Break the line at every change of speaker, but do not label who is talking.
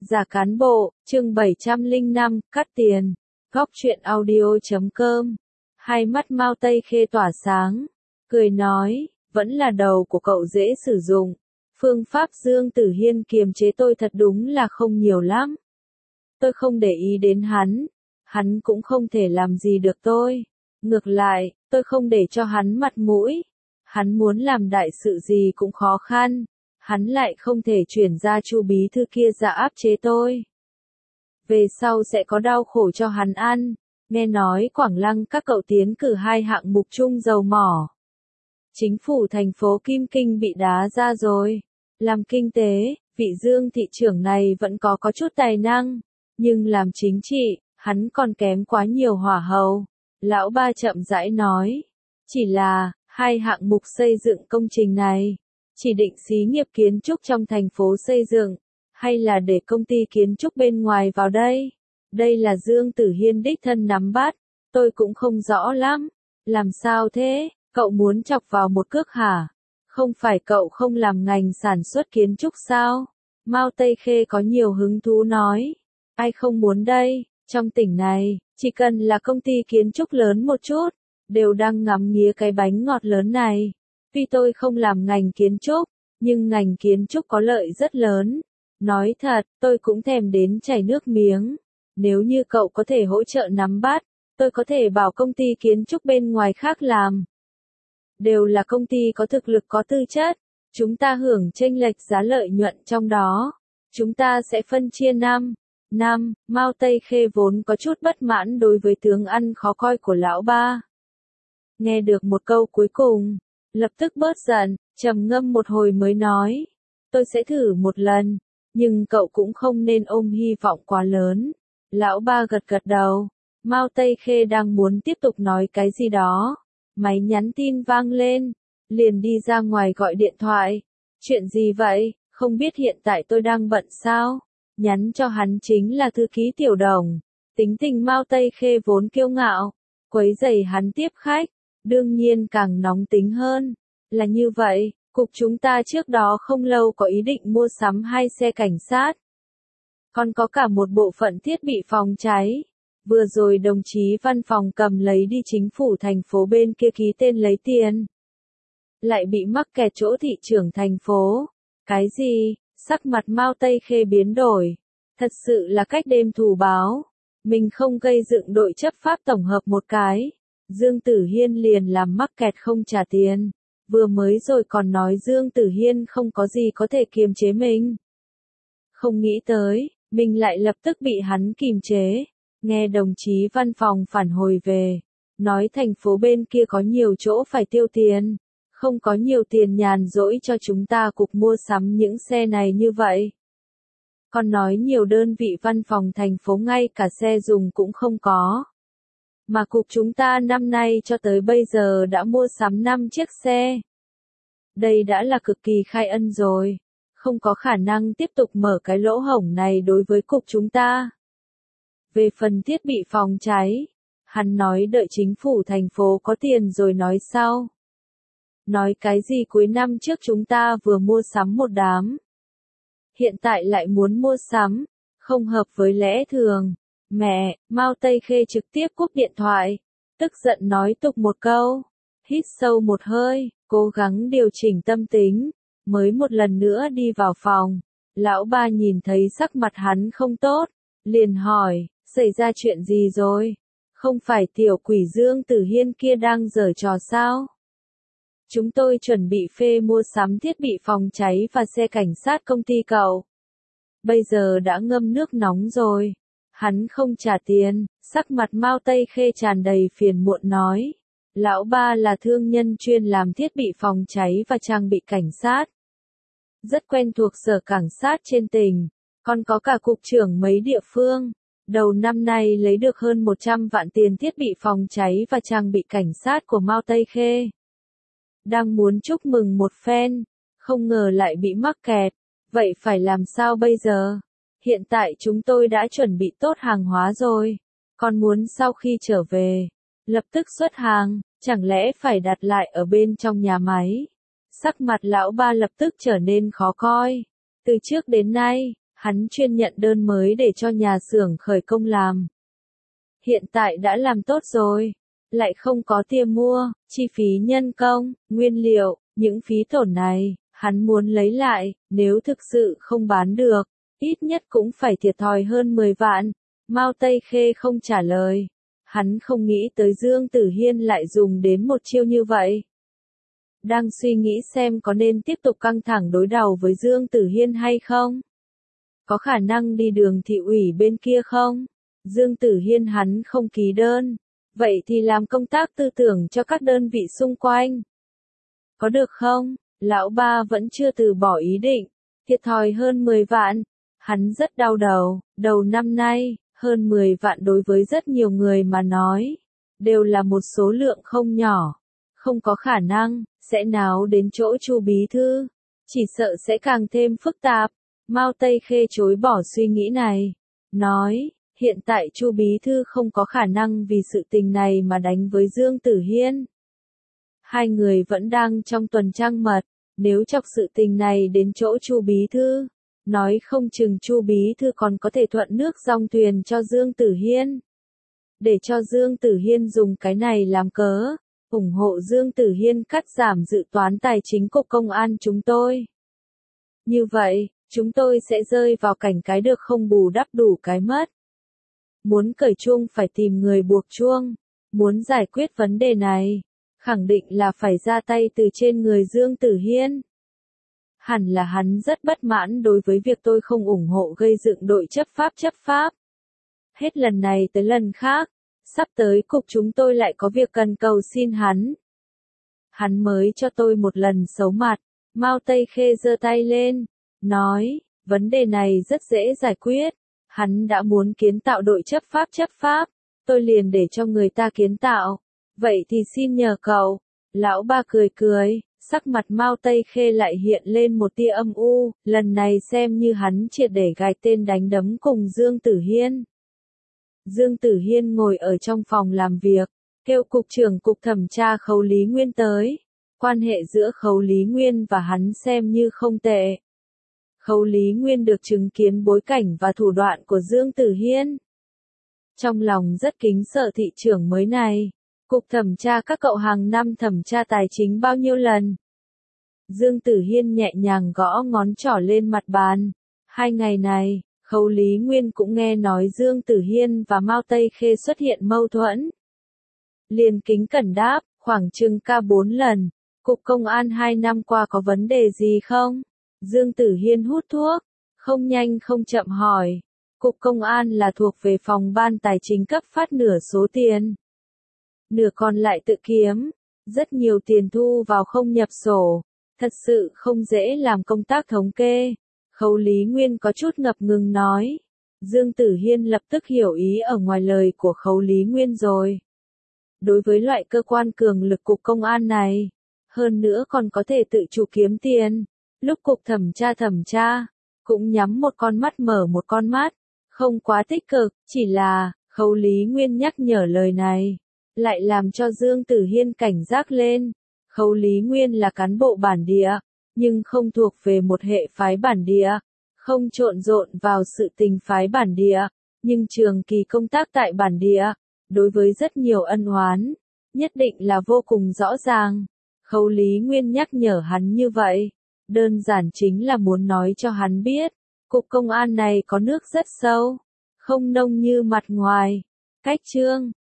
Giả cán bộ, chương 705, cắt tiền. Góc truyện audio.com. Hai mắt Mao Tây Khê tỏa sáng, cười nói, vẫn là đầu của cậu dễ sử dụng. Phương pháp Dương Tử Hiên kiềm chế tôi thật đúng là không nhiều lắm. Tôi không để ý đến hắn cũng không thể làm gì được tôi. Ngược lại, tôi không để cho hắn mặt mũi. Hắn muốn làm đại sự gì cũng khó khăn. Hắn lại không thể chuyển ra Chu bí thư kia ra áp chế tôi. Về sau sẽ có đau khổ cho hắn ăn. Nghe nói Quảng Lăng các cậu tiến cử 2 hạng mục chung dầu mỏ. Chính phủ thành phố Kim Kinh bị đá ra rồi. Làm kinh tế, vị Dương thị trưởng này vẫn có chút tài năng. Nhưng làm chính trị, hắn còn kém quá nhiều hỏa hầu. Lão ba chậm rãi nói. Chỉ là, 2 hạng mục xây dựng công trình này. Chỉ định xí nghiệp kiến trúc trong thành phố xây dựng, hay là để công ty kiến trúc bên ngoài vào đây? Đây là Dương Tử Hiên đích thân nắm bắt, tôi cũng không rõ lắm. Làm sao thế, cậu muốn chọc vào một cước hả? Không phải cậu không làm ngành sản xuất kiến trúc sao? Mao Tây Khê có nhiều hứng thú nói. Ai không muốn đây, trong tỉnh này, chỉ cần là công ty kiến trúc lớn một chút, đều đang ngắm nghía cái bánh ngọt lớn này. Tuy tôi không làm ngành kiến trúc, nhưng ngành kiến trúc có lợi rất lớn. Nói thật, tôi cũng thèm đến chảy nước miếng. Nếu như cậu có thể hỗ trợ nắm bắt, tôi có thể bảo công ty kiến trúc bên ngoài khác làm. Đều là công ty có thực lực có tư chất. Chúng ta hưởng chênh lệch giá lợi nhuận trong đó. Chúng ta sẽ phân chia năm. Mao Tây Khê vốn có chút bất mãn đối với tướng ăn khó coi của lão ba. Nghe được một câu cuối cùng, lập tức bớt giận, trầm ngâm một hồi mới nói. Tôi sẽ thử một lần, nhưng cậu cũng không nên ôm hy vọng quá lớn. Lão ba gật gật đầu. Mao Tây Khê đang muốn tiếp tục nói cái gì đó. Máy nhắn tin vang lên. Liền đi ra ngoài gọi điện thoại. Chuyện gì vậy, không biết hiện tại tôi đang bận sao? Nhắn cho hắn chính là thư ký Tiểu Đồng. Tính tình Mao Tây Khê vốn kiêu ngạo. Quấy rầy hắn tiếp khách. Đương nhiên càng nóng tính hơn. Là như vậy, cục chúng ta trước đó không lâu có ý định mua sắm 2 xe cảnh sát. Còn có cả một bộ phận thiết bị phòng cháy. Vừa rồi đồng chí văn phòng cầm lấy đi chính phủ thành phố bên kia ký tên lấy tiền. Lại bị mắc kẹt chỗ thị trưởng thành phố. Cái gì? Sắc mặt Mao Tây Khê biến đổi. Thật sự là cách đêm thù báo. Mình không gây dựng đội chấp pháp tổng hợp một cái. Dương Tử Hiên liền làm mắc kẹt không trả tiền. Vừa mới rồi còn nói Dương Tử Hiên không có gì có thể kiềm chế mình. Không nghĩ tới, mình lại lập tức bị hắn kiềm chế. Nghe đồng chí văn phòng phản hồi về. Nói thành phố bên kia có nhiều chỗ phải tiêu tiền. Không có nhiều tiền nhàn rỗi cho chúng ta cục mua sắm những xe này như vậy. Còn nói nhiều đơn vị văn phòng thành phố ngay cả xe dùng cũng không có. Mà cục chúng ta năm nay cho tới bây giờ đã mua sắm 5 chiếc xe. Đây đã là cực kỳ khai ân rồi. Không có khả năng tiếp tục mở cái lỗ hổng này đối với cục chúng ta. Về phần thiết bị phòng cháy, hắn nói đợi chính phủ thành phố có tiền rồi nói sau. Nói cái gì cuối năm trước chúng ta vừa mua sắm một đám. Hiện tại lại muốn mua sắm, không hợp với lẽ thường. Mẹ, Mao Tây Khê trực tiếp cúp điện thoại, tức giận nói tục một câu, hít sâu một hơi, cố gắng điều chỉnh tâm tính, mới một lần nữa đi vào phòng. Lão ba nhìn thấy sắc mặt hắn không tốt, liền hỏi, xảy ra chuyện gì rồi? Không phải tiểu quỷ Dương Tử Hiên kia đang giở trò sao? Chúng tôi chuẩn bị phê mua sắm thiết bị phòng cháy và xe cảnh sát công ty cậu. Bây giờ đã ngâm nước nóng rồi. Hắn không trả tiền, sắc mặt Mao Tây Khê tràn đầy phiền muộn nói. Lão ba là thương nhân chuyên làm thiết bị phòng cháy và trang bị cảnh sát. Rất quen thuộc sở cảnh sát trên tỉnh, còn có cả cục trưởng mấy địa phương. Đầu năm nay lấy được hơn 100 vạn tiền thiết bị phòng cháy và trang bị cảnh sát của Mao Tây Khê. Đang muốn chúc mừng một phen, không ngờ lại bị mắc kẹt. Vậy phải làm sao bây giờ? Hiện tại chúng tôi đã chuẩn bị tốt hàng hóa rồi. Còn muốn sau khi trở về, lập tức xuất hàng, chẳng lẽ phải đặt lại ở bên trong nhà máy? Sắc mặt lão ba lập tức trở nên khó coi. Từ trước đến nay, Hắn chuyên nhận đơn mới để cho nhà xưởng khởi công làm. Hiện tại đã làm tốt rồi, lại không có tiền mua, chi phí nhân công, nguyên liệu, những phí tổn này, hắn muốn lấy lại, nếu thực sự không bán được, ít nhất cũng phải thiệt thòi hơn 10 vạn. Mao Tây Khê không trả lời. Hắn không nghĩ tới Dương Tử Hiên lại dùng đến một chiêu như vậy. Đang suy nghĩ xem có nên tiếp tục căng thẳng đối đầu với Dương Tử Hiên hay không? Có khả năng đi đường thị ủy bên kia không? Dương Tử Hiên hắn không ký đơn. Vậy thì làm công tác tư tưởng cho các đơn vị xung quanh. Có được không? Lão ba vẫn chưa từ bỏ ý định. Thiệt thòi hơn 10 vạn. Hắn rất đau đầu. Đầu năm nay, hơn 10 vạn đối với rất nhiều người mà nói. Đều là một số lượng không nhỏ. Không có khả năng, sẽ náo đến chỗ Chu bí thư. Chỉ sợ sẽ càng thêm phức tạp. Mao Tây Khê chối bỏ suy nghĩ này. Nói, hiện tại Chu bí thư không có khả năng vì sự tình này mà đánh với Dương Tử Hiên. Hai người vẫn đang trong tuần trăng mật, nếu chọc sự tình này đến chỗ Chu bí thư, nói không chừng Chu bí thư còn có thể thuận nước dòng thuyền cho Dương Tử Hiên. Để cho Dương Tử Hiên dùng cái này làm cớ, ủng hộ Dương Tử Hiên cắt giảm dự toán tài chính cục công an chúng tôi. Như vậy, chúng tôi sẽ rơi vào cảnh cái được không bù đắp đủ cái mất. Muốn cởi chuông phải tìm người buộc chuông. Muốn giải quyết vấn đề này, khẳng định là phải ra tay từ trên người Dương Tử Hiên. Hẳn là hắn rất bất mãn đối với việc tôi không ủng hộ gây dựng đội chấp pháp. Hết lần này tới lần khác, sắp tới cục chúng tôi lại có việc cần cầu xin hắn. Hắn mới cho tôi một lần xấu mặt. Mao Tây Khê giơ tay lên, nói, vấn đề này rất dễ giải quyết. Hắn đã muốn kiến tạo đội chấp pháp, tôi liền để cho người ta kiến tạo. Vậy thì xin nhờ cậu. Lão ba cười, sắc mặt Mao Tây Khê lại hiện lên một tia âm u, lần này xem như hắn triệt để gài tên đánh đấm cùng Dương Tử Hiên. Dương Tử Hiên ngồi ở trong phòng làm việc, kêu cục trưởng cục thẩm tra Khấu Lý Nguyên tới. Quan hệ giữa Khấu Lý Nguyên và hắn xem như không tệ. Khấu Lý Nguyên được chứng kiến bối cảnh và thủ đoạn của Dương Tử Hiên. Trong lòng rất kính sợ thị trưởng mới này. Cục thẩm tra các cậu hàng năm thẩm tra tài chính bao nhiêu lần? Dương Tử Hiên nhẹ nhàng gõ ngón trỏ lên mặt bàn. 2 ngày này, Khấu Lý Nguyên cũng nghe nói Dương Tử Hiên và Mao Tây Khê xuất hiện mâu thuẫn. Liền kính cẩn đáp, khoảng chừng ca 4 lần. Cục công an 2 năm qua có vấn đề gì không? Dương Tử Hiên hút thuốc, không nhanh không chậm hỏi. Cục công an là thuộc về phòng ban tài chính cấp phát nửa số tiền. Nửa còn lại tự kiếm, rất nhiều tiền thu vào không nhập sổ, thật sự không dễ làm công tác thống kê. Khấu Lý Nguyên có chút ngập ngừng nói. Dương Tử Hiên lập tức hiểu ý ở ngoài lời của Khấu Lý Nguyên rồi. Đối với loại cơ quan cường lực cục công an này, hơn nữa còn có thể tự chủ kiếm tiền, lúc cục thẩm tra, cũng nhắm một con mắt mở một con mắt, không quá tích cực, chỉ là, Khấu Lý Nguyên nhắc nhở lời này, lại làm cho Dương Tử Hiên cảnh giác lên. Khấu Lý Nguyên là cán bộ bản địa, nhưng không thuộc về một hệ phái bản địa, không trộn rộn vào sự tình phái bản địa, nhưng trường kỳ công tác tại bản địa, đối với rất nhiều ân oán, nhất định là vô cùng rõ ràng. Khấu Lý Nguyên nhắc nhở hắn như vậy, đơn giản chính là muốn nói cho hắn biết, cục công an này có nước rất sâu, không nông như mặt ngoài. Cách chương